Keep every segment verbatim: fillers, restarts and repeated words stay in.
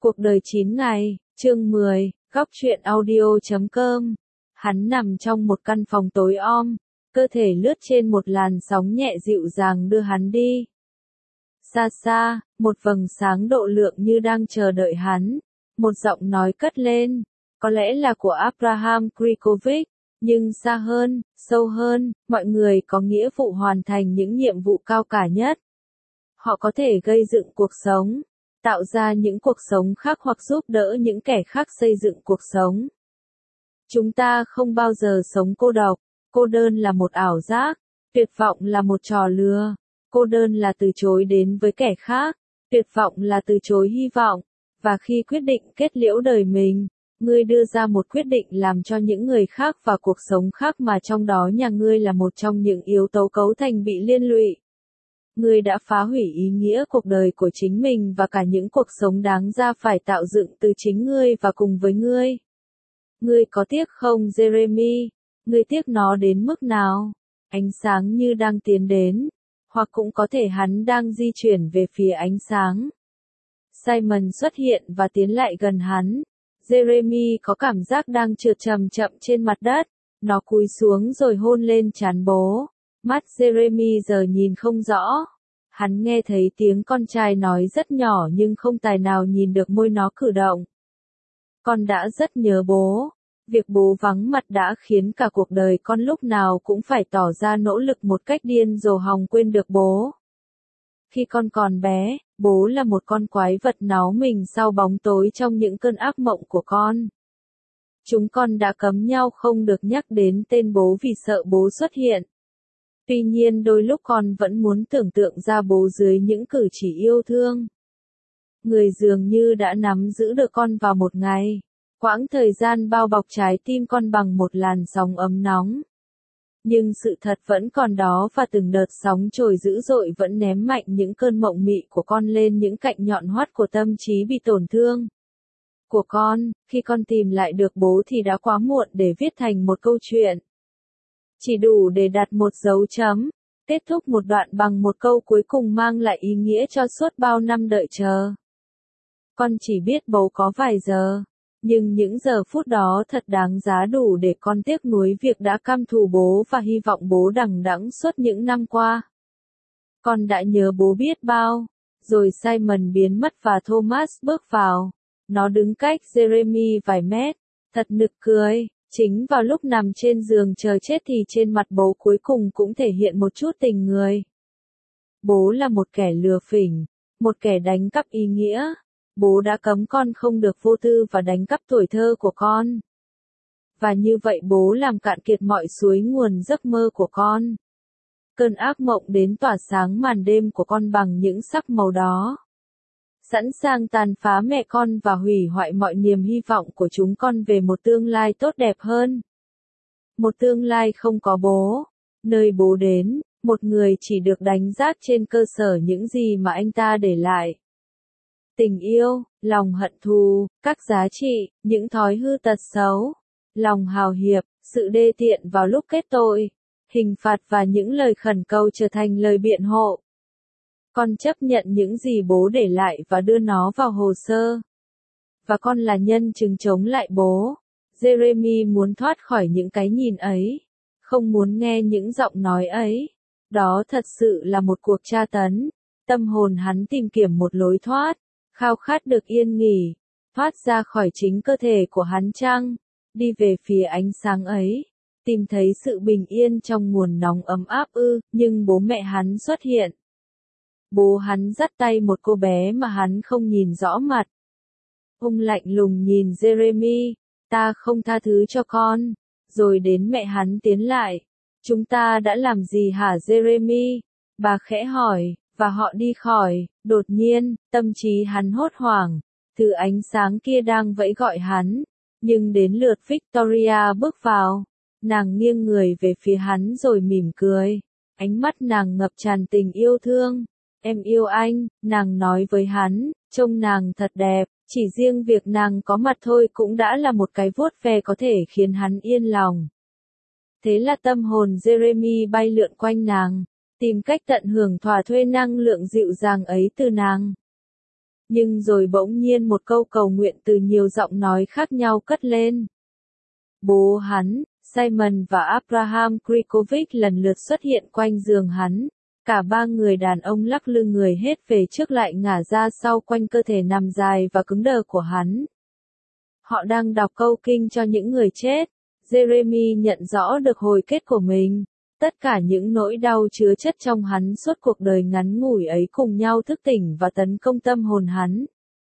Cuộc đời chín ngày, chương mười, góc truyện audio chấm com. Hắn nằm trong một căn phòng tối om, cơ thể lướt trên một làn sóng nhẹ dịu dàng đưa hắn đi. Xa xa, một vầng sáng độ lượng như đang chờ đợi hắn. Một giọng nói cất lên, có lẽ là của Abraham Krikovic, nhưng xa hơn, sâu hơn, mọi người có nghĩa vụ hoàn thành những nhiệm vụ cao cả nhất. Họ có thể gây dựng cuộc sống, tạo ra những cuộc sống khác hoặc giúp đỡ những kẻ khác xây dựng cuộc sống. Chúng ta không bao giờ sống cô độc, cô đơn là một ảo giác, tuyệt vọng là một trò lừa, cô đơn là từ chối đến với kẻ khác, tuyệt vọng là từ chối hy vọng, và khi quyết định kết liễu đời mình, ngươi đưa ra một quyết định làm cho những người khác và cuộc sống khác mà trong đó nhà ngươi là một trong những yếu tố cấu thành bị liên lụy. Ngươi đã phá hủy ý nghĩa cuộc đời của chính mình và cả những cuộc sống đáng ra phải tạo dựng từ chính ngươi và cùng với ngươi. Ngươi có tiếc không, Jeremy? Ngươi tiếc nó đến mức nào? Ánh sáng như đang tiến đến, hoặc cũng có thể hắn đang di chuyển về phía ánh sáng. Simon xuất hiện và tiến lại gần hắn. Jeremy có cảm giác đang trượt chậm chậm trên mặt đất. Nó cúi xuống rồi hôn lên trán bố. Mắt Jeremy giờ nhìn không rõ. Hắn nghe thấy tiếng con trai nói rất nhỏ nhưng không tài nào nhìn được môi nó cử động. Con đã rất nhớ bố. Việc bố vắng mặt đã khiến cả cuộc đời con lúc nào cũng phải tỏ ra nỗ lực một cách điên rồ hòng quên được bố. Khi con còn bé, bố là một con quái vật náu mình sau bóng tối trong những cơn ác mộng của con. Chúng con đã cấm nhau không được nhắc đến tên bố vì sợ bố xuất hiện. Tuy nhiên đôi lúc con vẫn muốn tưởng tượng ra bố dưới những cử chỉ yêu thương. Người dường như đã nắm giữ được con vào một ngày. Quãng thời gian bao bọc trái tim con bằng một làn sóng ấm nóng. Nhưng sự thật vẫn còn đó và từng đợt sóng trồi dữ dội vẫn ném mạnh những cơn mộng mị của con lên những cạnh nhọn hoắt của tâm trí bị tổn thương. Của con, khi con tìm lại được bố thì đã quá muộn để viết thành một câu chuyện. Chỉ đủ để đặt một dấu chấm, kết thúc một đoạn bằng một câu cuối cùng mang lại ý nghĩa cho suốt bao năm đợi chờ. Con chỉ biết bố có vài giờ, nhưng những giờ phút đó thật đáng giá đủ để con tiếc nuối việc đã căm thù bố và hy vọng bố đằng đẵng suốt những năm qua. Con đã nhớ bố biết bao. Rồi Simon biến mất và Thomas bước vào. Nó đứng cách Jeremy vài mét, thật nực cười. Chính vào lúc nằm trên giường chờ chết thì trên mặt bố cuối cùng cũng thể hiện một chút tình người. Bố là một kẻ lừa phỉnh, một kẻ đánh cắp ý nghĩa. Bố đã cấm con không được vô tư và đánh cắp tuổi thơ của con. Và như vậy bố làm cạn kiệt mọi suối nguồn giấc mơ của con. Cơn ác mộng đến tỏa sáng màn đêm của con bằng những sắc màu đó. Sẵn sàng tàn phá mẹ con và hủy hoại mọi niềm hy vọng của chúng con về một tương lai tốt đẹp hơn. Một tương lai không có bố. Nơi bố đến, một người chỉ được đánh giá trên cơ sở những gì mà anh ta để lại. Tình yêu, lòng hận thù, các giá trị, những thói hư tật xấu, lòng hào hiệp, sự đê tiện vào lúc kết tội, hình phạt và những lời khẩn cầu trở thành lời biện hộ. Con chấp nhận những gì bố để lại và đưa nó vào hồ sơ. Và con là nhân chứng chống lại bố. Jeremy muốn thoát khỏi những cái nhìn ấy, không muốn nghe những giọng nói ấy. Đó thật sự là một cuộc tra tấn. Tâm hồn hắn tìm kiếm một lối thoát. Khao khát được yên nghỉ, thoát ra khỏi chính cơ thể của hắn chăng, đi về phía ánh sáng ấy, tìm thấy sự bình yên trong nguồn nóng ấm áp ư, nhưng bố mẹ hắn xuất hiện. Bố hắn dắt tay một cô bé mà hắn không nhìn rõ mặt. Ông lạnh lùng nhìn Jeremy, ta không tha thứ cho con, rồi đến mẹ hắn tiến lại. Chúng ta đã làm gì hả Jeremy? Bà khẽ hỏi. Và họ đi khỏi, đột nhiên, tâm trí hắn hốt hoảng, thứ ánh sáng kia đang vẫy gọi hắn, nhưng đến lượt Victoria bước vào, nàng nghiêng người về phía hắn rồi mỉm cười, ánh mắt nàng ngập tràn tình yêu thương, em yêu anh, nàng nói với hắn, trông nàng thật đẹp, chỉ riêng việc nàng có mặt thôi cũng đã là một cái vuốt ve có thể khiến hắn yên lòng. Thế là tâm hồn Jeremy bay lượn quanh nàng. Tìm cách tận hưởng thỏa thuê năng lượng dịu dàng ấy từ nàng. Nhưng rồi bỗng nhiên một câu cầu nguyện từ nhiều giọng nói khác nhau cất lên. Bố hắn, Simon và Abraham Krikovic lần lượt xuất hiện quanh giường hắn. Cả ba người đàn ông lắc lư người hết về trước lại ngả ra sau quanh cơ thể nằm dài và cứng đờ của hắn. Họ đang đọc câu kinh cho những người chết. Jeremy nhận rõ được hồi kết của mình. Tất cả những nỗi đau chứa chất trong hắn suốt cuộc đời ngắn ngủi ấy cùng nhau thức tỉnh và tấn công tâm hồn hắn.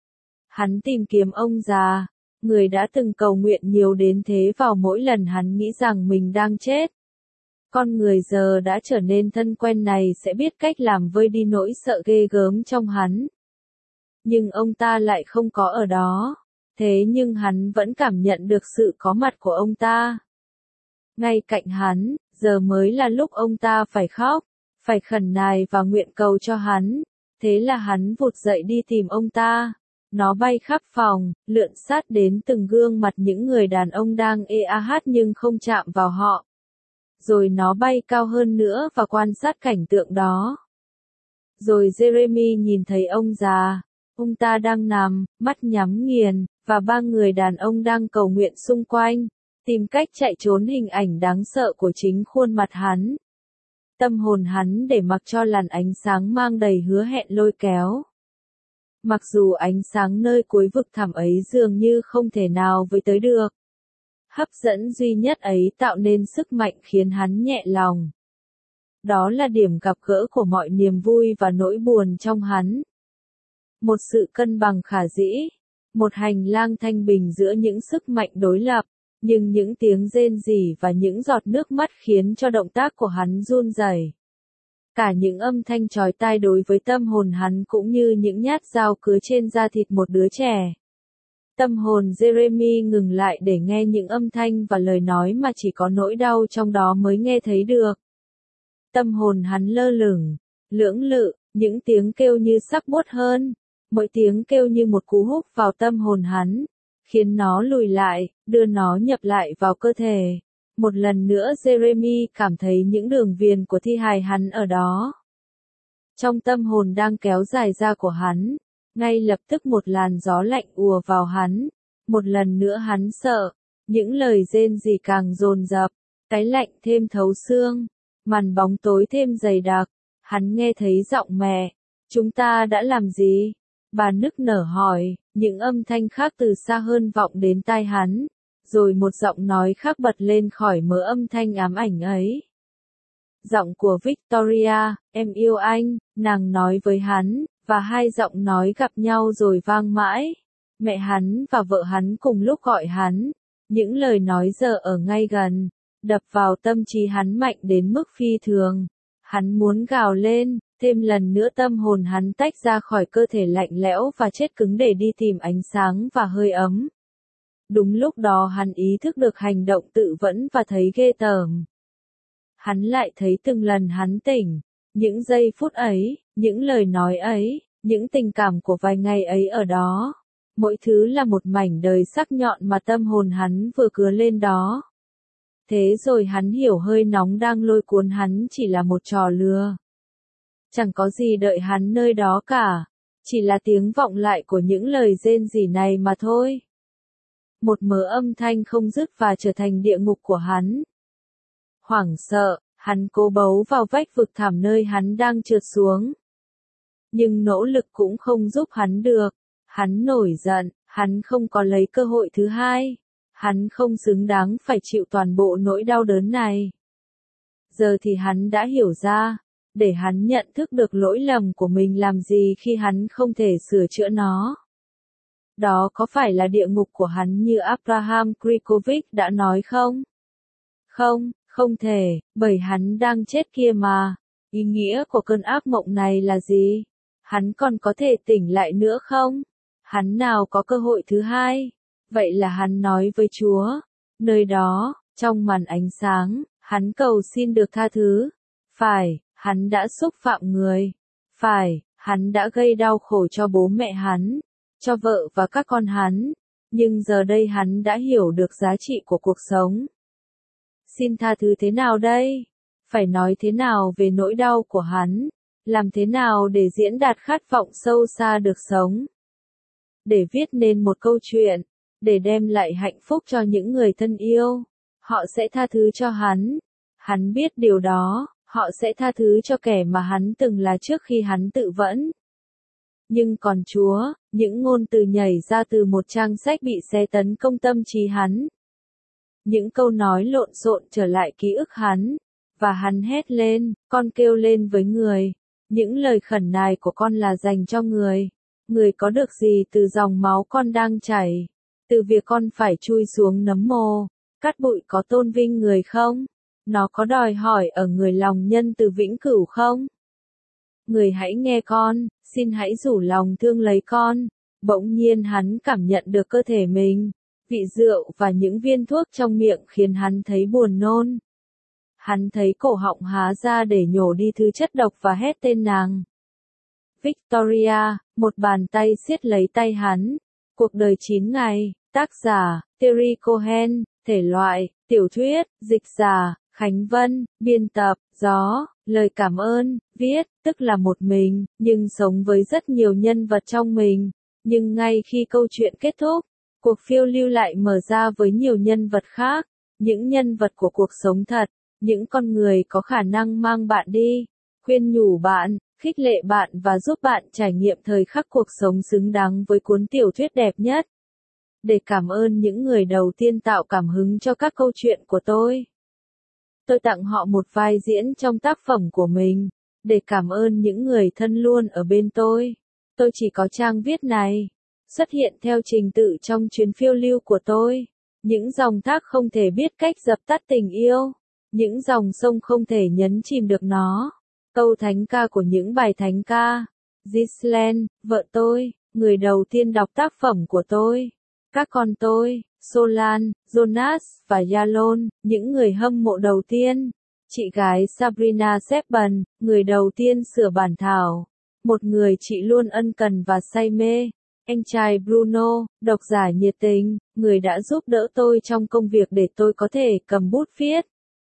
Hắn tìm kiếm ông già, người đã từng cầu nguyện nhiều đến thế vào mỗi lần hắn nghĩ rằng mình đang chết. Con người giờ đã trở nên thân quen này sẽ biết cách làm vơi đi nỗi sợ ghê gớm trong hắn. Nhưng ông ta lại không có ở đó. Thế nhưng hắn vẫn cảm nhận được sự có mặt của ông ta. Ngay cạnh hắn, giờ mới là lúc ông ta phải khóc, phải khẩn nài và nguyện cầu cho hắn. Thế là hắn vụt dậy đi tìm ông ta. Nó bay khắp phòng, lượn sát đến từng gương mặt những người đàn ông đang ê a hát nhưng không chạm vào họ. Rồi nó bay cao hơn nữa và quan sát cảnh tượng đó. Rồi Jeremy nhìn thấy ông già. Ông ta đang nằm, mắt nhắm nghiền, và ba người đàn ông đang cầu nguyện xung quanh, tìm cách chạy trốn hình ảnh đáng sợ của chính khuôn mặt hắn. Tâm hồn hắn để mặc cho làn ánh sáng mang đầy hứa hẹn lôi kéo. Mặc dù ánh sáng nơi cuối vực thẳm ấy dường như không thể nào với tới được. Hấp dẫn duy nhất ấy tạo nên sức mạnh khiến hắn nhẹ lòng. Đó là điểm gặp gỡ của mọi niềm vui và nỗi buồn trong hắn. Một sự cân bằng khả dĩ, một hành lang thanh bình giữa những sức mạnh đối lập, nhưng những tiếng rên rỉ và những giọt nước mắt khiến cho động tác của hắn run rẩy. Cả những âm thanh chói tai đối với tâm hồn hắn cũng như những nhát dao cứa trên da thịt một đứa trẻ. Tâm hồn Jeremy ngừng lại để nghe những âm thanh và lời nói mà chỉ có nỗi đau trong đó mới nghe thấy được. Tâm hồn hắn lơ lửng, lưỡng lự, những tiếng kêu như sắc buốt hơn. Mỗi tiếng kêu như một cú húc vào tâm hồn hắn, khiến nó lùi lại, đưa nó nhập lại vào cơ thể. Một lần nữa Jeremy cảm thấy những đường viền của thi hài hắn ở đó. Trong tâm hồn đang kéo dài ra của hắn, ngay lập tức một làn gió lạnh ùa vào hắn. Một lần nữa hắn sợ, những lời rên rỉ càng dồn dập, cái lạnh thêm thấu xương, màn bóng tối thêm dày đặc. Hắn nghe thấy giọng mẹ, chúng ta đã làm gì? Bà nức nở hỏi, những âm thanh khác từ xa hơn vọng đến tai hắn, rồi một giọng nói khác bật lên khỏi mớ âm thanh ám ảnh ấy. Giọng của Victoria, em yêu anh, nàng nói với hắn, và hai giọng nói gặp nhau rồi vang mãi. Mẹ hắn và vợ hắn cùng lúc gọi hắn, những lời nói giờ ở ngay gần, đập vào tâm trí hắn mạnh đến mức phi thường. Hắn muốn gào lên. Thêm lần nữa tâm hồn hắn tách ra khỏi cơ thể lạnh lẽo và chết cứng để đi tìm ánh sáng và hơi ấm. Đúng lúc đó hắn ý thức được hành động tự vẫn và thấy ghê tởm. Hắn lại thấy từng lần hắn tỉnh, những giây phút ấy, những lời nói ấy, những tình cảm của vài ngày ấy ở đó. Mỗi thứ là một mảnh đời sắc nhọn mà tâm hồn hắn vừa cứa lên đó. Thế rồi hắn hiểu hơi nóng đang lôi cuốn hắn chỉ là một trò lừa. Chẳng có gì đợi hắn nơi đó cả, chỉ là tiếng vọng lại của những lời rên rỉ này mà thôi. Một mớ âm thanh không dứt và trở thành địa ngục của hắn. Hoảng sợ, hắn cố bấu vào vách vực thẳm nơi hắn đang trượt xuống. Nhưng nỗ lực cũng không giúp hắn được. Hắn nổi giận, hắn không có lấy cơ hội thứ hai. Hắn không xứng đáng phải chịu toàn bộ nỗi đau đớn này. Giờ thì hắn đã hiểu ra. Để hắn nhận thức được lỗi lầm của mình làm gì khi hắn không thể sửa chữa nó. Đó có phải là địa ngục của hắn như Abraham Krikovic đã nói không? Không, không thể, bởi hắn đang chết kia mà. Ý nghĩa của cơn ác mộng này là gì? Hắn còn có thể tỉnh lại nữa không? Hắn nào có cơ hội thứ hai? Vậy là hắn nói với Chúa. Nơi đó, trong màn ánh sáng, hắn cầu xin được tha thứ. Phải. Hắn đã xúc phạm người. Phải, hắn đã gây đau khổ cho bố mẹ hắn, cho vợ và các con hắn. Nhưng giờ đây hắn đã hiểu được giá trị của cuộc sống. Xin tha thứ thế nào đây? Phải nói thế nào về nỗi đau của hắn? Làm thế nào để diễn đạt khát vọng sâu xa được sống? để viết nên một câu chuyện, để đem lại hạnh phúc cho những người thân yêu. Họ sẽ tha thứ cho hắn. Hắn biết điều đó, họ sẽ tha thứ cho kẻ mà hắn từng là trước khi hắn tự vẫn. Nhưng còn Chúa, những ngôn từ nhảy ra từ một trang sách bị xé tấn công tâm trí hắn. Những câu nói lộn xộn trở lại ký ức hắn, và hắn hét lên, con kêu lên với người. Những lời khẩn nài của con là dành cho người. Người có được gì từ dòng máu con đang chảy? Từ việc con phải chui xuống nấm mồ, cát bụi có tôn vinh người không? Nó có đòi hỏi ở người lòng nhân từ vĩnh cửu không? Người hãy nghe con, xin hãy rủ lòng thương lấy con. Bỗng nhiên hắn cảm nhận được cơ thể mình. Vị rượu và những viên thuốc trong miệng khiến hắn thấy buồn nôn. Hắn thấy cổ họng há ra để nhổ đi thứ chất độc và hét tên nàng. Victoria, một bàn tay siết lấy tay hắn. Cuộc đời chín ngày, tác giả, Terry Cohen, thể loại, tiểu thuyết, dịch giả, Khánh Vân, biên tập, gió, lời cảm ơn, viết, tức là một mình, nhưng sống với rất nhiều nhân vật trong mình. Nhưng ngay khi câu chuyện kết thúc, cuộc phiêu lưu lại mở ra với nhiều nhân vật khác, những nhân vật của cuộc sống thật, những con người có khả năng mang bạn đi, khuyên nhủ bạn, khích lệ bạn và giúp bạn trải nghiệm thời khắc cuộc sống xứng đáng với cuốn tiểu thuyết đẹp nhất. Để cảm ơn những người đầu tiên tạo cảm hứng cho các câu chuyện của tôi. Tôi tặng họ một vai diễn trong tác phẩm của mình, để cảm ơn những người thân luôn ở bên tôi. Tôi chỉ có trang viết này, xuất hiện theo trình tự trong chuyến phiêu lưu của tôi. Những dòng thác không thể biết cách dập tắt tình yêu, những dòng sông không thể nhấn chìm được nó. Câu thánh ca của những bài thánh ca. Ghislaine, vợ tôi, người đầu tiên đọc tác phẩm của tôi. Các con tôi, Solan, Jonas và Yalon, những người hâm mộ đầu tiên. Chị gái Sabrina Sepban, người đầu tiên sửa bản thảo. Một người chị luôn ân cần và say mê. Anh trai Bruno, độc giả nhiệt tình, người đã giúp đỡ tôi trong công việc để tôi có thể cầm bút viết.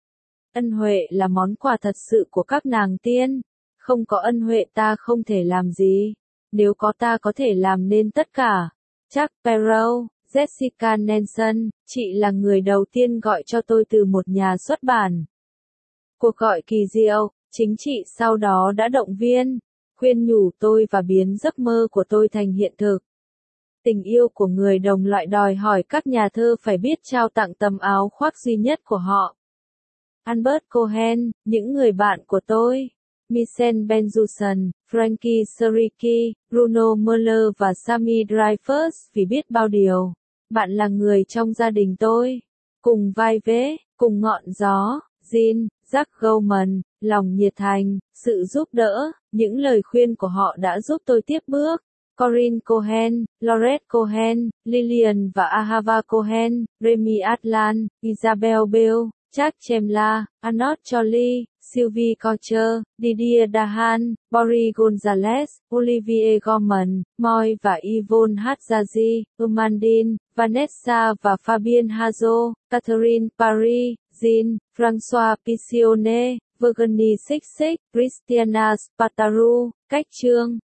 Ân huệ là món quà thật sự của các nàng tiên. Không có ân huệ ta không thể làm gì. Nếu có ta có thể làm nên tất cả. Jack Sparrow, Jessica Nelson, chị là người đầu tiên gọi cho tôi từ một nhà xuất bản. Cuộc gọi kỳ diệu, chính chị sau đó đã động viên, khuyên nhủ tôi và biến giấc mơ của tôi thành hiện thực. Tình yêu của người đồng loại đòi hỏi các nhà thơ phải biết trao tặng tấm áo khoác duy nhất của họ. Albert Cohen, những người bạn của tôi. Michelle Benjuson, Frankie Seriki, Bruno Muller và Sammy Dreyfus vì biết bao điều. Bạn là người trong gia đình tôi. Cùng vai vế, cùng ngọn gió, Jean, Jack Goldman, lòng nhiệt thành, sự giúp đỡ, những lời khuyên của họ đã giúp tôi tiếp bước. Corinne Cohen, Laurette Cohen, Lillian và Ahava Cohen, Remy Atlan, Isabel Bell, Chad Chemla, Anot Jolie, Sylvie Coucher, Didier Dahan, Boris Gonzalez, Olivier Gorman, Moy và Yvonne Hadzazi, Amandine, Vanessa và Fabien Hazo, Catherine Paris, Jean, François Pissionnet, Virginie Xixix, Christiana Spataru, Cách chương.